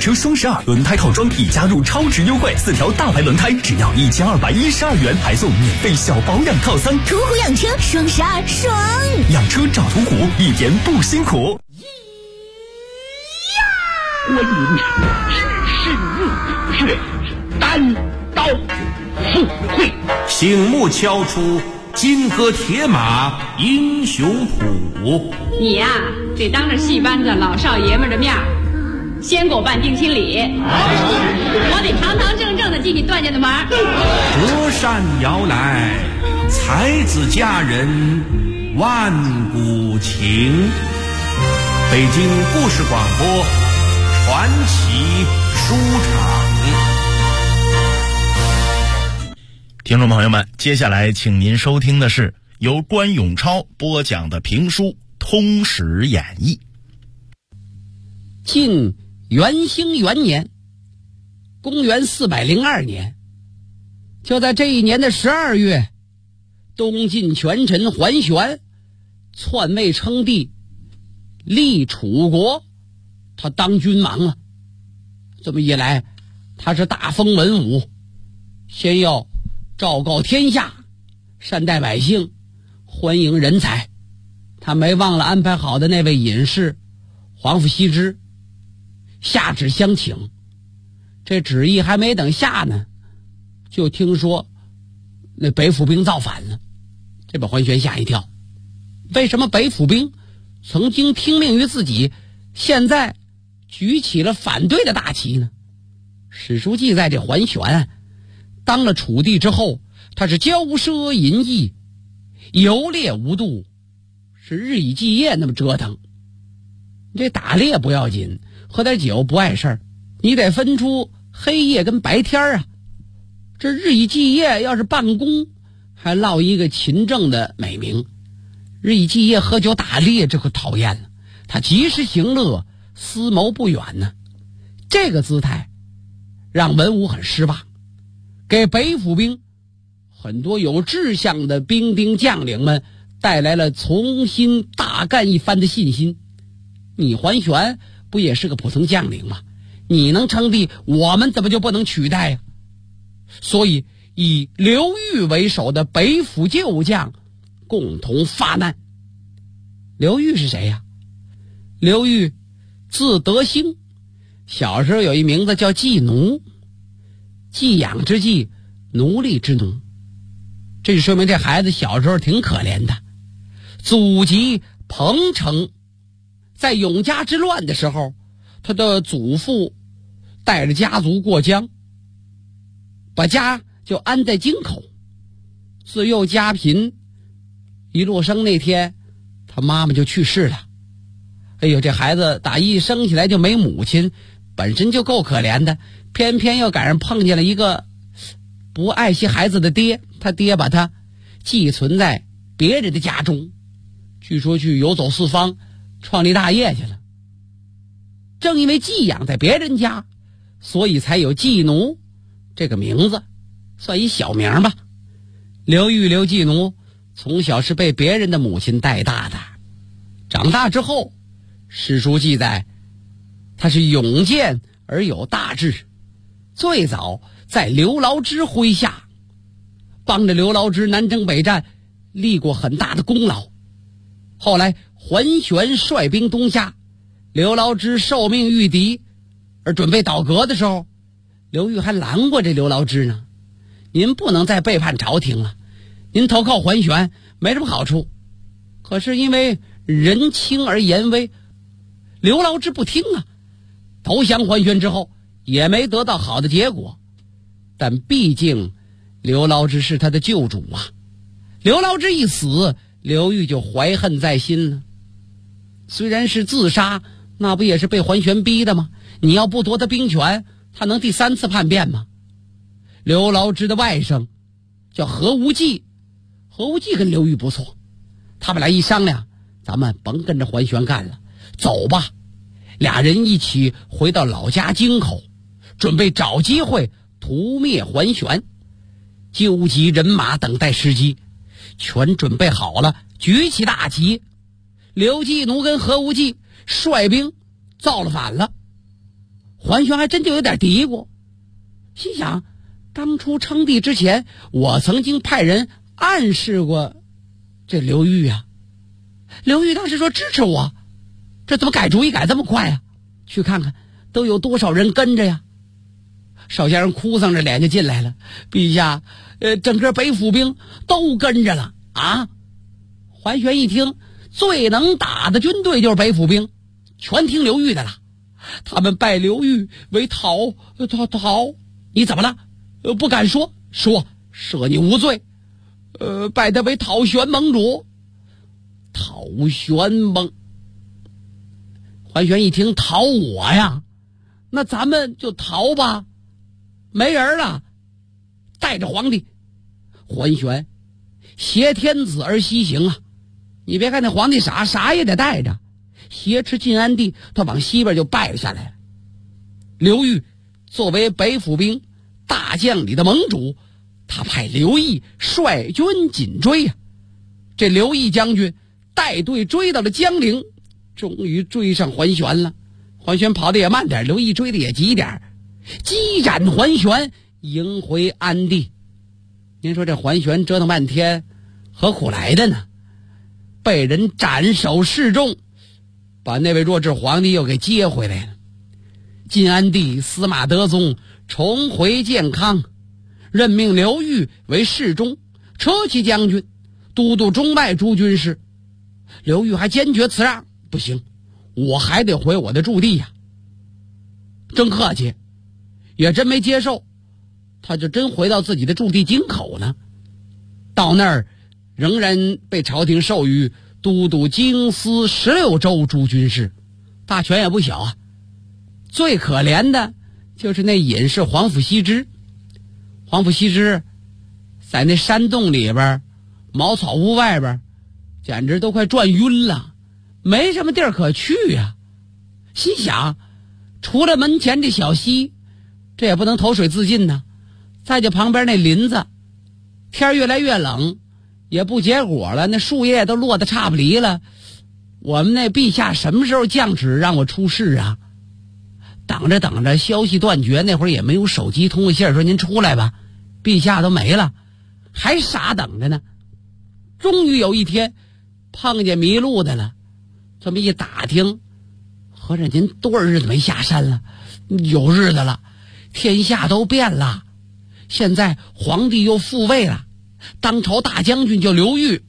车双12轮胎套装已加入超值优惠，4条大牌轮胎只要1212元，还送免费小保养套餐。 途虎养车双12爽， 养车找途虎，一点不辛苦。 我饮是日血，单刀赴会， 醒目敲出金戈铁马英雄谱。 你呀，得当着戏班子老少爷们的面先给我办定亲礼，我得堂堂正正的进你段家的门。 折扇摇来，才子佳人万古情。北京故事广播传奇书场。 听众朋友们，接下来请您收听的是由关永超播讲的评书《通史演义》。 晋元兴元年，公元402年，就在这一年的12月，东晋权臣桓玄篡位称帝，立楚国，他当君王了。这么一来，他是大封文武，先要昭告天下，善待百姓，欢迎人才。他没忘了安排好的那位隐士皇甫羲之，下旨相请。这旨意还没等下呢，就听说那北府兵造反了，这把桓玄吓一跳。为什么北府兵曾经听命于自己，现在举起了反对的大旗呢？史书记载，这桓玄当了楚帝之后，他是骄奢淫逸，游猎无度，是日以继夜那么折腾。这打猎不要紧，喝点酒不碍事儿，你得分出黑夜跟白天啊。这日以继夜要是办公，还落一个勤政的美名。日以继夜喝酒打猎，这可讨厌了。他及时行乐，思谋不远呢。这个姿态让文武很失望，给北府兵很多有志向的兵丁将领们带来了重新大干一番的信心。你桓玄不也是个普通将领吗？你能称帝，我们怎么就不能取代呀？所以以刘裕为首的北府旧将共同发难。刘裕是谁呀？刘裕字德兴，小时候有一名字叫季奴，寄养之寄，奴隶之奴。这就说明这孩子小时候挺可怜的。祖籍彭城，在永嘉之乱的时候，他的祖父带着家族过江，把家就安在京口。自幼家贫，一落生那天，他妈妈就去世了。哎呦，这孩子打一生起来就没母亲，本身就够可怜的，偏偏又赶上碰见了一个不爱惜孩子的爹。他爹把他寄存在别人的家中，据说去游走四方，创立大业去了。正因为寄养在别人家，所以才有季奴这个名字，算一小名吧。刘裕刘季奴从小是被别人的母亲带大的，长大之后，史书记载他是勇健而有大志，最早在刘牢之麾下帮着刘牢之南征北战，立过很大的功劳。后来桓玄率兵东下，刘牢之受命御敌而准备倒戈的时候，刘裕还拦过这刘牢之呢。您不能再背叛朝廷了，您投靠桓玄没什么好处。可是因为人轻而言威，刘牢之不听啊，投降桓玄之后也没得到好的结果。但毕竟刘牢之是他的救主啊，刘牢之一死，刘裕就怀恨在心了。虽然是自杀，那不也是被桓玄逼的吗？你要不夺他兵权，他能第3次叛变吗？刘牢之的外甥叫何无忌，何无忌跟刘裕不错，他们俩一商量，咱们甭跟着桓玄干了，走吧。俩人一起回到老家京口，准备找机会屠灭桓玄，纠集人马等待时机，全准备好了，举起大旗。刘季奴跟何无忌率兵造了反了。 桓玄还真就有点嘀咕，心想当初称帝之前，我曾经派人暗示过这刘裕啊，刘裕当时说支持我，这怎么改主意改这么快啊？去看看都有多少人跟着呀？少先生哭丧着脸就进来了，陛下，整个北府兵都跟着了啊！桓玄一听，最能打的军队就是北府兵，全听刘裕的了。他们拜刘裕为讨，你怎么了？不敢说，赦你无罪。拜他为讨玄盟主。讨玄盟。桓玄一听讨我呀，那咱们就逃吧，没人了。带着皇帝，桓玄挟天子而西行啊！你别看那皇帝啥也得带着，挟持晋安帝，他往西边就败了下来了。刘裕作为北府兵大将里的盟主，他派刘毅率军紧追啊。这刘毅将军带队追到了江陵，终于追上桓玄了。桓玄跑得也慢点，刘毅追得也急点，击斩桓玄，迎回安地。您说这桓玄折腾半天何苦来的呢？被人斩首示众，把那位弱智皇帝又给接回来了。晋安帝司马德宗重回建康，任命刘裕为侍中、车骑将军、都督中外诸军事。刘裕还坚决辞让，不行，我还得回我的驻地呀。真客气，也真没接受，他就真回到自己的驻地京口呢。到那儿仍然被朝廷授予都督京司16州诸军事，大权也不小啊。最可怜的就是那隐士皇甫羲之。皇甫羲之在那山洞里边，茅草屋外边，简直都快转晕了，没什么地儿可去呀。心想，除了门前这小溪，这也不能投水自尽呢。再就旁边那林子，天越来越冷，也不结果了，那树叶都落得差不离了。我们那陛下什么时候降旨让我出仕啊？等着消息断绝，那会儿也没有手机通个信说您出来吧，陛下都没了，还傻等着呢。终于有一天碰见迷路的了，这么一打听，合着您多少日子没下山了？有日子了，天下都变了，现在皇帝又复位了，当朝大将军叫刘裕，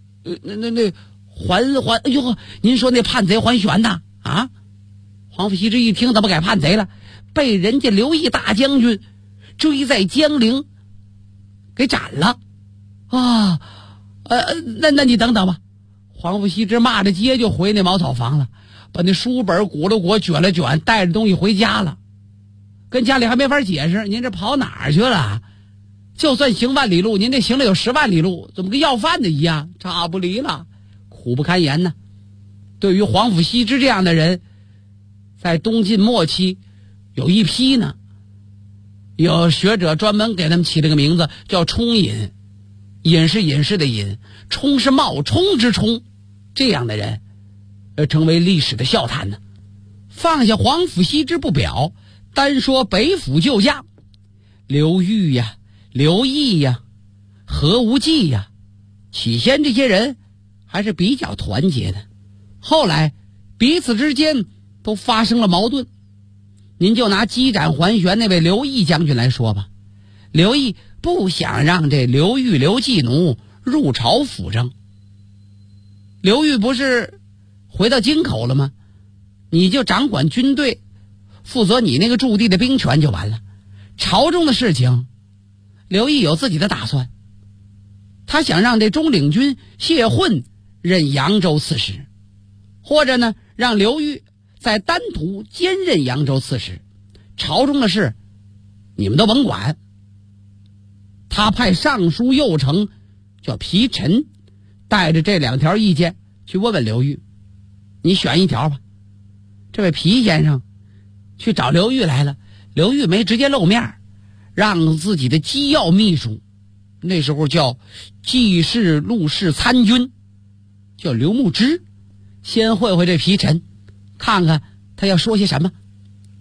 哎呦，您说那叛贼桓玄呐啊？皇甫羲之一听，怎么改叛贼了？被人家刘毅大将军追在江陵给斩了啊！那你等等吧。皇甫羲之骂着街就回那茅草房了，把那书本鼓了鼓，卷了卷，带着东西回家了。跟家里还没法解释，您这跑哪儿去了？就算行万里路，您这行了有10万里路，怎么跟要饭的一样，差不离了，苦不堪言呢。对于皇甫羲之这样的人，在东晋末期有一批呢，有学者专门给他们起了个名字叫冲隐，隐是隐士的隐，冲是冒充之冲，这样的人成为历史的笑谈呢。放下皇甫羲之不表，单说北府旧将刘裕呀、刘毅呀、何无忌呀，起先这些人还是比较团结的，后来彼此之间都发生了矛盾。您就拿击斩桓玄那位刘毅将军来说吧，刘毅不想让这刘裕、刘季奴入朝辅政。刘裕不是回到京口了吗？你就掌管军队，负责你那个驻地的兵权就完了。朝中的事情，刘毅有自己的打算，他想让这中领军谢混任扬州刺史，或者呢让刘裕在丹徒兼任扬州刺史，朝中的事你们都甭管。他派尚书右丞叫皮臣带着这2条意见去问问刘裕，你选一条吧。这位皮先生去找刘裕来了，刘裕没直接露面，让自己的机要秘书，那时候叫记事录事参军，叫刘牧之，先会会这皮臣，看看他要说些什么。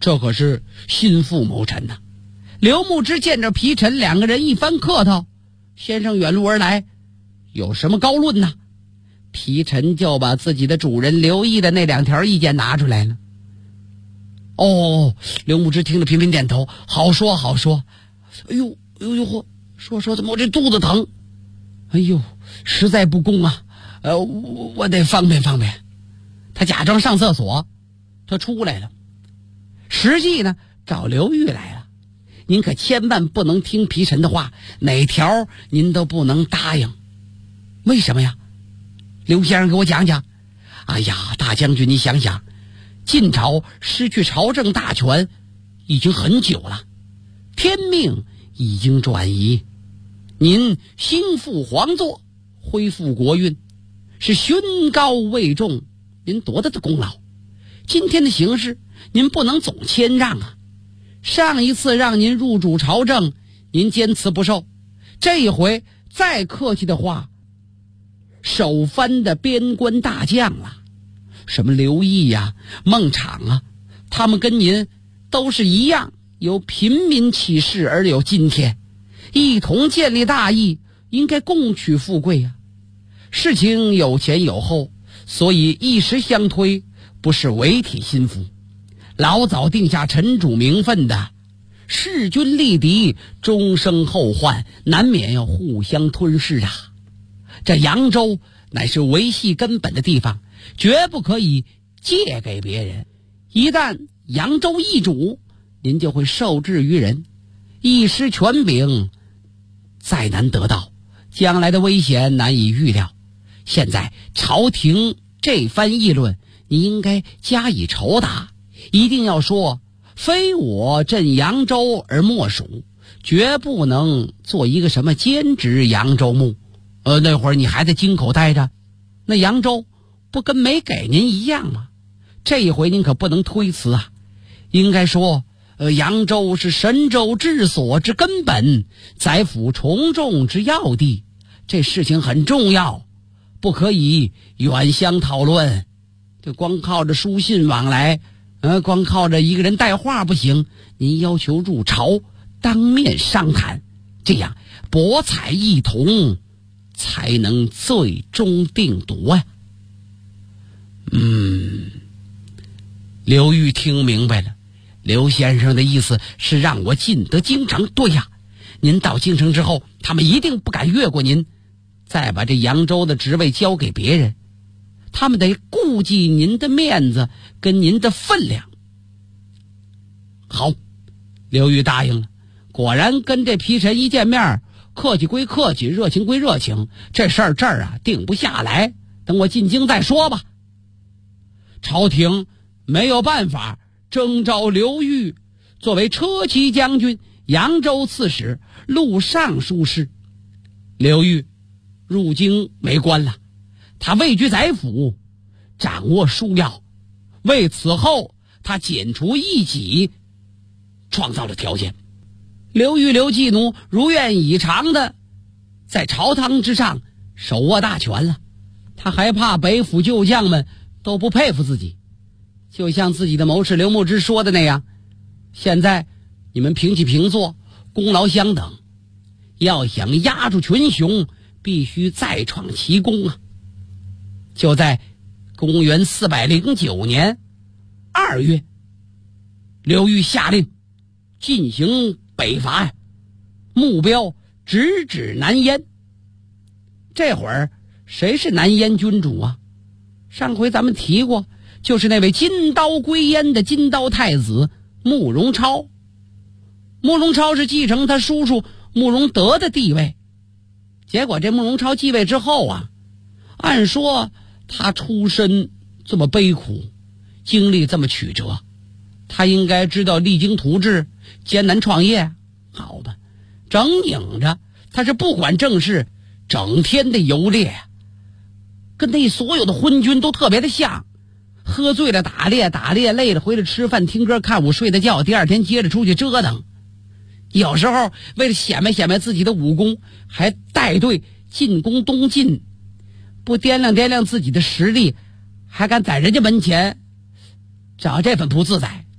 这可是心腹谋臣呐。刘牧之见着皮臣，两个人一番客套，先生远路而来，有什么高论呢？皮臣就把自己的主人刘毅的那2条意见拿出来了。哦，刘牧之听了频频点头，好说好说。哎呦说怎么我这肚子疼？哎呦，实在不公啊！我得方便方便。他假装上厕所，他出来了，实际呢找刘玉来了。您可千万不能听皮臣的话，哪条您都不能答应。为什么呀？刘先生给我讲讲。哎呀，大将军，你想想，晋朝失去朝政大权已经很久了，天命已经转移，您心腹皇座，恢复国运，是勋高位重，您多大的功劳。今天的形势您不能总谦让啊。上一次让您入主朝政，您坚持不受，这一回再客气的话，首藩的边关大将了，什么刘毅呀、孟昶啊，他们跟您都是一样，由平民起事而有今天，一同建立大义，应该共取富贵呀。事情有前有后，所以一时相推，不是违体心腹。老早定下臣主名分的，势均力敌，终生后患，难免要互相吞噬啊。这扬州乃是维系根本的地方，绝不可以借给别人。一旦扬州易主，您就会受制于人，一失权柄，再难得到，将来的危险难以预料。现在朝廷这番议论，你应该加以酬答，一定要说非我镇扬州而莫属，绝不能做一个什么兼职扬州牧。那会儿你还在京口待着，那扬州不跟没给您一样吗？这一回您可不能推辞啊，应该说扬州是神州治所之根本，宰辅从众之要地，这事情很重要，不可以远相讨论。这光靠着书信往来，光靠着一个人带话不行，您要求入朝，当面商谈，这样博采一同，才能最终定夺呀。刘玉听明白了，刘先生的意思是让我进得京城。对呀，您到京城之后，他们一定不敢越过您，再把这扬州的职位交给别人，他们得顾及您的面子跟您的分量。好，刘玉答应了。果然跟这皮臣一见面，客气归客气，热情归热情，这事儿这儿啊定不下来，等我进京再说吧。朝廷没有办法征召刘玉作为车骑将军、扬州刺史、录尚书事。刘玉入京为官了，他位居宰府，掌握枢要，为此后他剪除异己创造了条件。刘玉刘继奴如愿以偿的在朝堂之上手握大权了，他还怕北府旧将们都不佩服自己，就像自己的谋士刘牧之说的那样，现在你们平起平坐，功劳相等，要想压住群雄，必须再创奇功啊。就在公元409年2月，刘玉下令进行北伐呀，目标直指南燕。这会儿谁是南燕君主啊？上回咱们提过，就是那位金刀归燕的金刀太子慕容超。慕容超是继承他叔叔慕容德的地位，结果这慕容超继位之后啊，按说他出身这么悲苦，经历这么曲折，他应该知道励精图治，艰难创业。好吧，整拧着他是不管政事，整天的游猎，跟那所有的昏君都特别的像。喝醉了打猎，打猎累了回来吃饭听歌看舞睡的觉，第二天接着出去折腾。有时候为了显摆自己的武功，还带队进攻东晋，不掂量自己的实力，还敢在人家门前找这份不自在，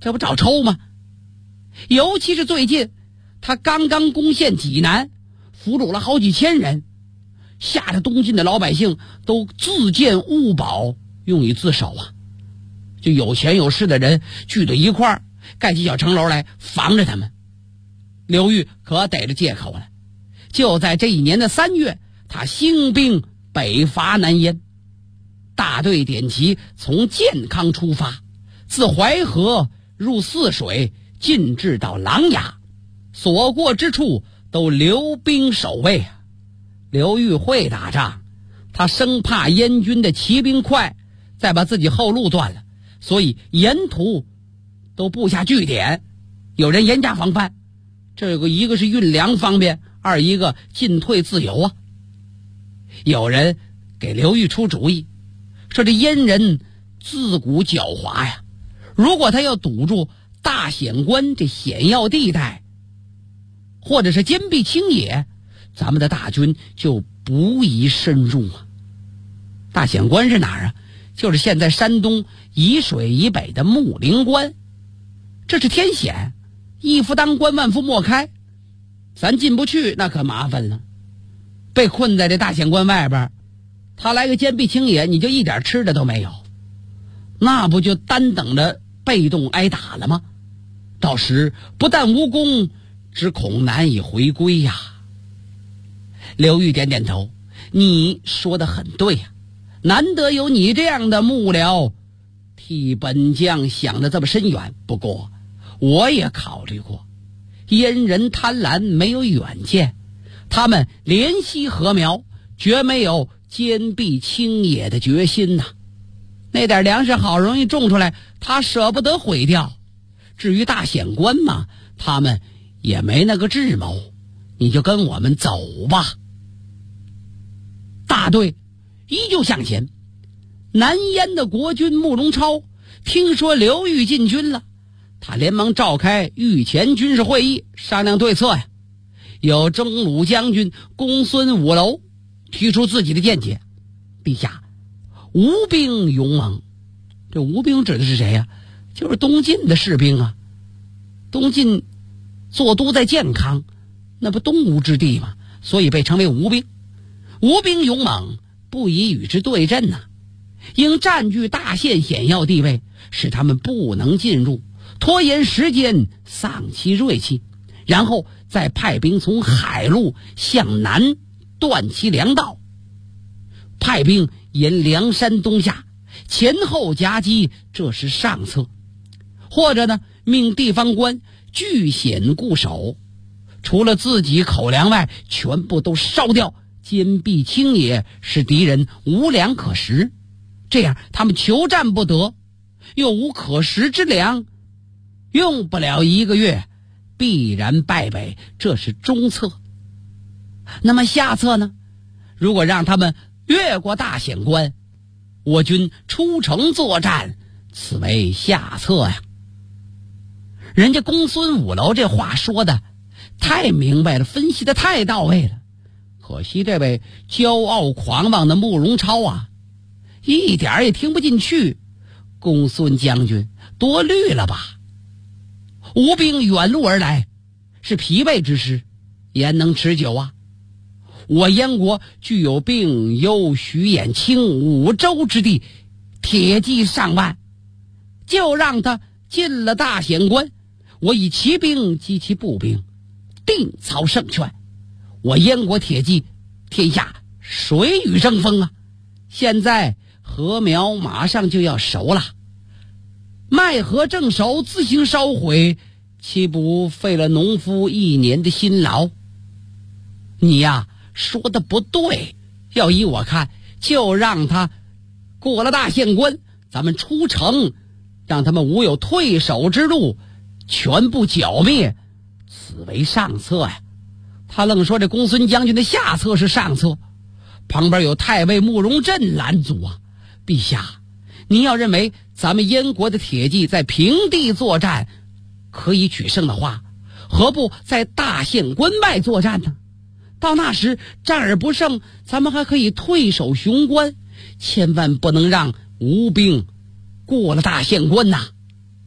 这不找抽吗？尤其是最近他刚刚攻陷济南，俘虏了好几千人，吓得东晋的老百姓都自建物堡用以自守啊。就有钱有势的人聚在一块儿，盖起小城楼来防着他们。刘裕可逮着借口了，就在这一年的3月，他兴兵北伐南燕，大队点旗从建康出发，自淮河入泗水，进至到琅琊，所过之处都留兵守卫啊。刘裕会打仗，他生怕燕军的骑兵快，再把自己后路断了，所以沿途都布下据点，有人严加防范。这个一个是运粮方便，二一个进退自由啊。有人给刘裕出主意，说这燕人自古狡猾呀，如果他要堵住大显关这险要地带，或者是坚壁清野，咱们的大军就不宜深入啊。大显关是哪儿啊？就是现在山东沂水以北的木陵关，这是天险，一夫当关万夫莫开，咱进不去那可麻烦了。被困在这大显关外边，他来个坚壁清野，你就一点吃的都没有，那不就单等着被动挨打了吗？到时不但无功，只恐难以回归呀。刘裕点点头，你说得很对呀，难得有你这样的幕僚替本将想得这么深远。不过我也考虑过，燕人贪婪，没有远见，他们怜惜禾苗，绝没有坚壁清野的决心呐。那点粮食好容易种出来，他舍不得毁掉。至于大显关嘛，他们也没那个智谋。你就跟我们走吧。大队依旧向前。南燕的国君慕容超听说刘裕进军了，他连忙召开御前军事会议，商量对策呀。有征虏将军公孙五楼提出自己的见解：陛下，吴兵勇猛。这吴兵指的是谁呀？就是东晋的士兵啊。东晋坐都在建康，那不东吴之地吗？所以被称为吴兵。吴兵勇猛，不宜与之对阵呐，应占据大县险要地位，使他们不能进入，拖延时间，丧其锐气，然后再派兵从海路向南断其粮道，派兵沿梁山东下，前后夹击，这是上策。或者呢，命地方官据险固守，除了自己口粮外，全部都烧掉，坚壁清野，使敌人无粮可食。这样他们求战不得，又无可食之粮，用不了1个月，必然败北，这是中策。那么下策呢？如果让他们越过大显关，我军出城作战，此为下策呀。人家公孙五楼这话说的太明白了，分析的太到位了。可惜这位骄傲狂妄的慕容超啊，一点也听不进去。公孙将军多虑了吧？吴兵远路而来，是疲惫之师，焉能持久啊？我燕国具有并幽徐兖青5州之地，铁骑上万，就让他进了大显关，我以骑兵击其步兵，定操胜券。我燕国铁骑天下谁与争锋啊？现在禾苗马上就要熟了，麦禾正熟，自行烧毁，岂不费了农夫1年的辛劳？你呀，说的不对，要依我看，就让他过了大县关，咱们出城，让他们无有退守之路，全部剿灭，此为上策呀。他愣说这公孙将军的下策是上策，旁边有太尉慕容振拦阻啊。陛下，您要认为咱们燕国的铁骑在平地作战可以取胜的话，何不在大县关外作战呢？到那时战而不胜，咱们还可以退守雄关，千万不能让吴兵过了大县关呐。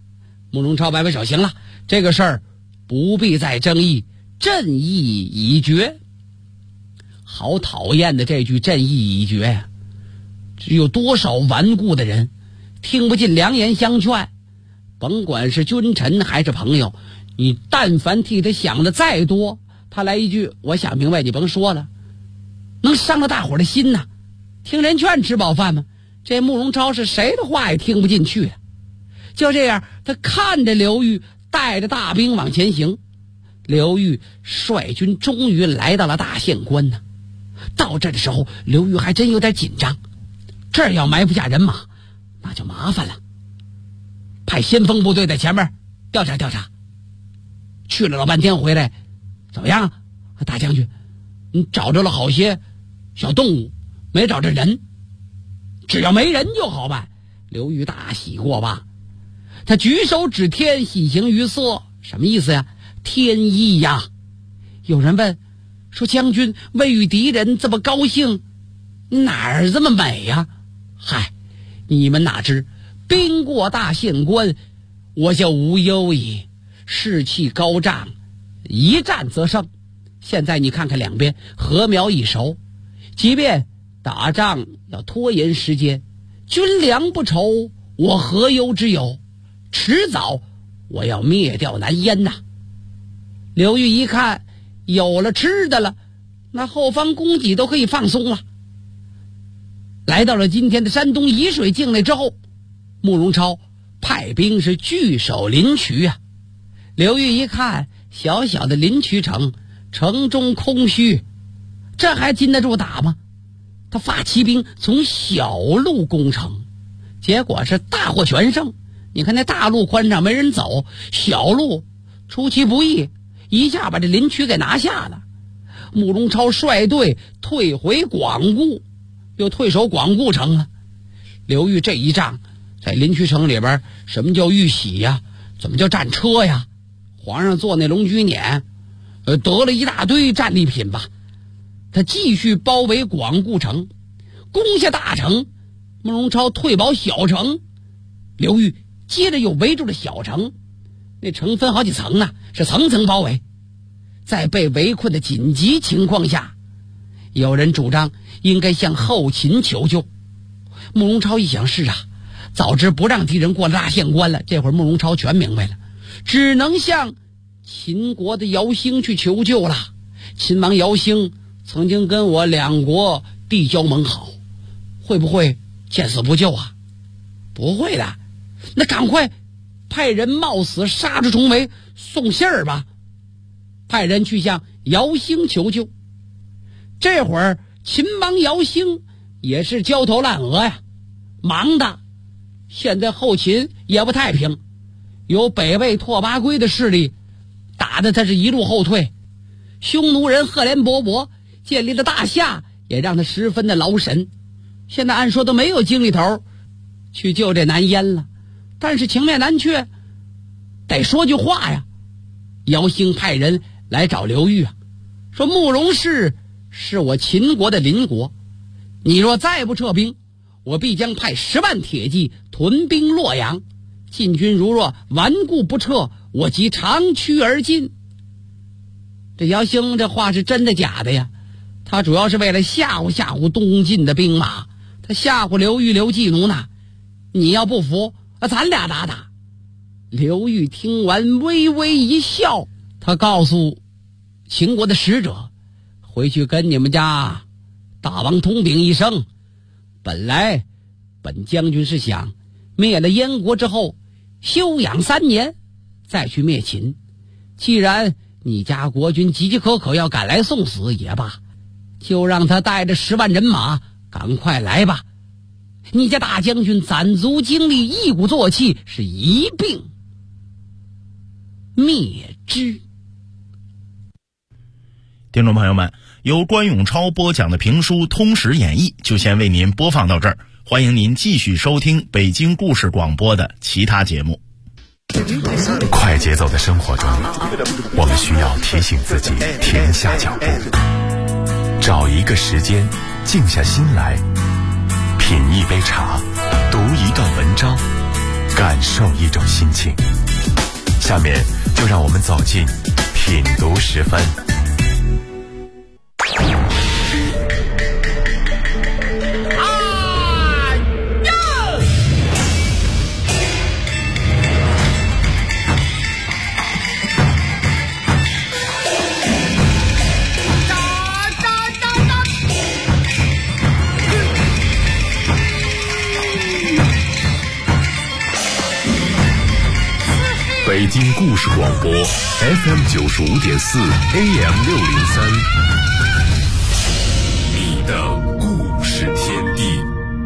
慕容超摆摆手，行了，这个事儿不必再争议，正义已决。好讨厌的这句正义已决呀！有多少顽固的人听不进良言相劝，甭管是君臣还是朋友，你但凡替他想的再多，他来一句我想明白，你甭说了，能伤了大伙的心呐。听人劝吃饱饭吗？这慕容超是谁的话也听不进去了。就这样，他看着刘裕带着大兵往前行。刘裕率军终于来到了大县关呢。到这的时候，刘裕还真有点紧张，这儿要埋伏下人马，那就麻烦了。派先锋部队在前面调查调查。去了老半天回来，怎么样？大将军，你找着了好些小动物，没找着人。只要没人就好办。刘裕大喜过望，他举手指天，喜形于色，什么意思呀？天意呀！有人问说，将军未与敌人这么高兴，哪儿这么美呀？嗨，你们哪知兵过大县关，我就无忧矣，士气高涨，一战则胜。现在你看看两边禾苗已熟，即便打仗要拖延时间，军粮不愁，我何忧之有？迟早我要灭掉南燕呐！刘裕一看有了吃的了，那后方供给都可以放松了。来到了今天的山东沂水境内之后，慕容超派兵是据守临渠啊。刘裕一看小小的临渠城，城中空虚，这还禁得住打吗？他发骑兵从小路攻城，结果是大获全胜。你看那大路宽敞没人走，小路出其不意，一下把这临渠给拿下了。慕容超率队退回广固，又退守广固城了。刘裕这一仗在临渠城里边，什么叫玉玺呀？怎么叫战车呀？皇上坐那龙驹辇，得了一大堆战利品吧。他继续包围广固城，攻下大城，慕容超退保小城，刘裕接着又围住了小城。那城分好几层呢，是层层包围。在被围困的紧急情况下，有人主张应该向后秦求救。慕容超一想，是啊，早知不让敌人过了大县关了。这会儿慕容超全明白了，只能向秦国的姚兴去求救了。秦王姚兴曾经跟我两国递交盟好，会不会见死不救啊？不会的，那赶快派人冒死杀出重围送信儿吧。派人去向姚兴求救。这会儿秦王姚兴也是焦头烂额呀，忙的。现在后秦也不太平，有北魏拓跋圭的势力打得他是一路后退，匈奴人赫连勃勃建立了大夏，也让他十分的劳神。现在按说都没有精力头去救这南燕了，但是情面难却，得说句话呀。姚兴派人来找刘裕啊，说慕容氏是我秦国的邻国，你若再不撤兵，我必将派10万铁骑屯兵洛阳，晋军如若顽固不撤，我即长驱而进。这姚兴这话是真的假的呀？他主要是为了吓唬吓唬东晋的兵马，他吓唬刘裕刘季奴呢。你要不服，咱俩打打。刘裕听完微微一笑，他告诉秦国的使者，回去跟你们家大王通禀一声，本来本将军是想灭了燕国之后休养3年再去灭秦，既然你家国君岌岌可可要赶来送死也罢，就让他带着10万人马赶快来吧。你家大将军攒足精力，一鼓作气，是一并灭之。 听众朋友们，由关永超播讲的评书《通史演义》就先为您播放到这儿，欢迎您继续收听北京故事广播的其他节目。 快节奏的生活中，我们需要提醒自己停下脚步，找一个时间静下心来，品一杯茶，读一段文章，感受一种心情。 下面就让我们走进品读时分。北京故事广播 FM 95.4 AM 603，你的故事天地。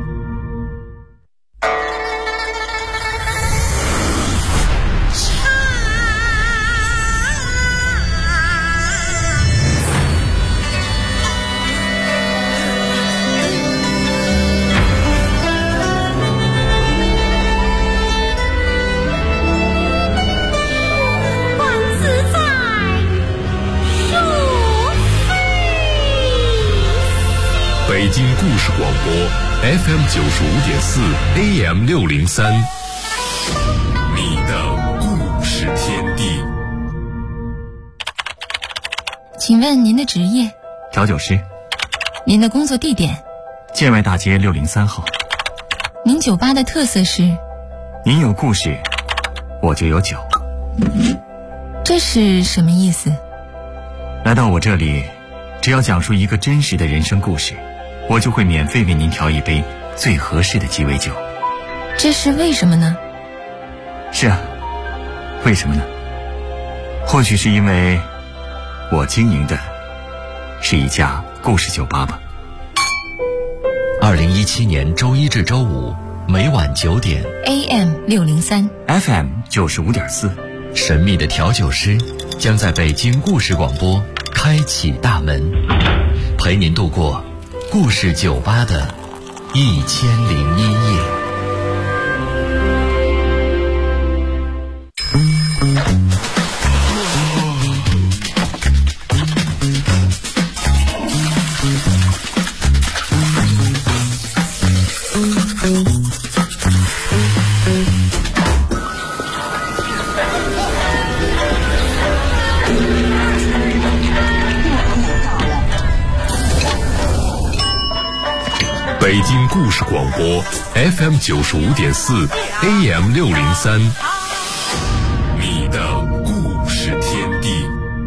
北京故事广播 FM 95.4 AM 603，你的故事天地。 请问您的职业？ 调酒师。 您的工作地点？ 建外大街603号。 您酒吧的特色是？ 您有故事，我就有酒。 这是什么意思？ 来到我这里，只要讲述一个真实的人生故事，我就会免费为您调一杯最合适的鸡尾酒。 这是为什么呢？ 是啊，为什么呢？或许是因为我经营的是一家故事酒吧吧。 2017年周一至周五每晚9点 AM 603 FM 95.4， 神秘的调酒师将在北京故事广播开启大门，陪您度过故事酒吧的1001夜。 北京故事广播 FM 95.4 AM 603，你的故事天地。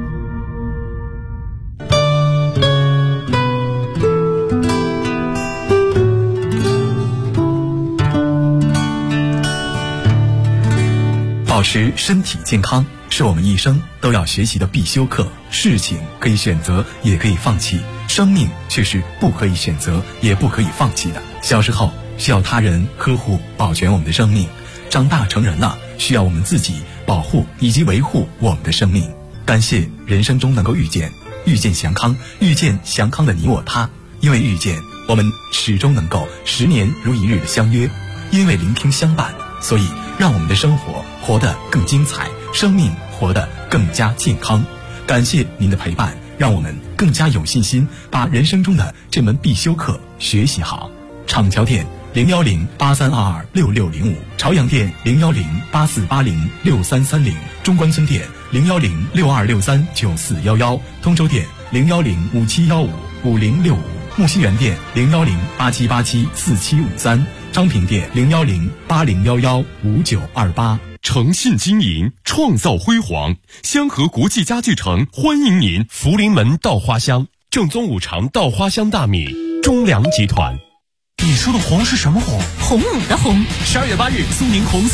保持身体健康是我们一生都要学习的必修课。事情可以选择，也可以放弃，生命却是不可以选择，也不可以放弃的。小时候需要他人呵护保全我们的生命，长大成人了需要我们自己保护以及维护我们的生命。感谢人生中能够遇见祥康，遇见祥康的你我他。因为遇见，我们始终能够10年如一日的相约；因为聆听相伴，所以让我们的生活活得更精彩，生命活得更加健康。感谢您的陪伴，让我们更加有信心把人生中的这门必修课学习好。厂桥店01083226605，朝阳店01084806330，中关村店01062639411，通州店01057155065，木樨园店01087874753，昌平店01080115928。 诚信经营，创造辉煌。香河国际家具城欢迎您。福临门稻花香，正宗五常稻花香大米，中粮集团。 你说的红是什么红？ 红五的红。 12月8日，苏宁红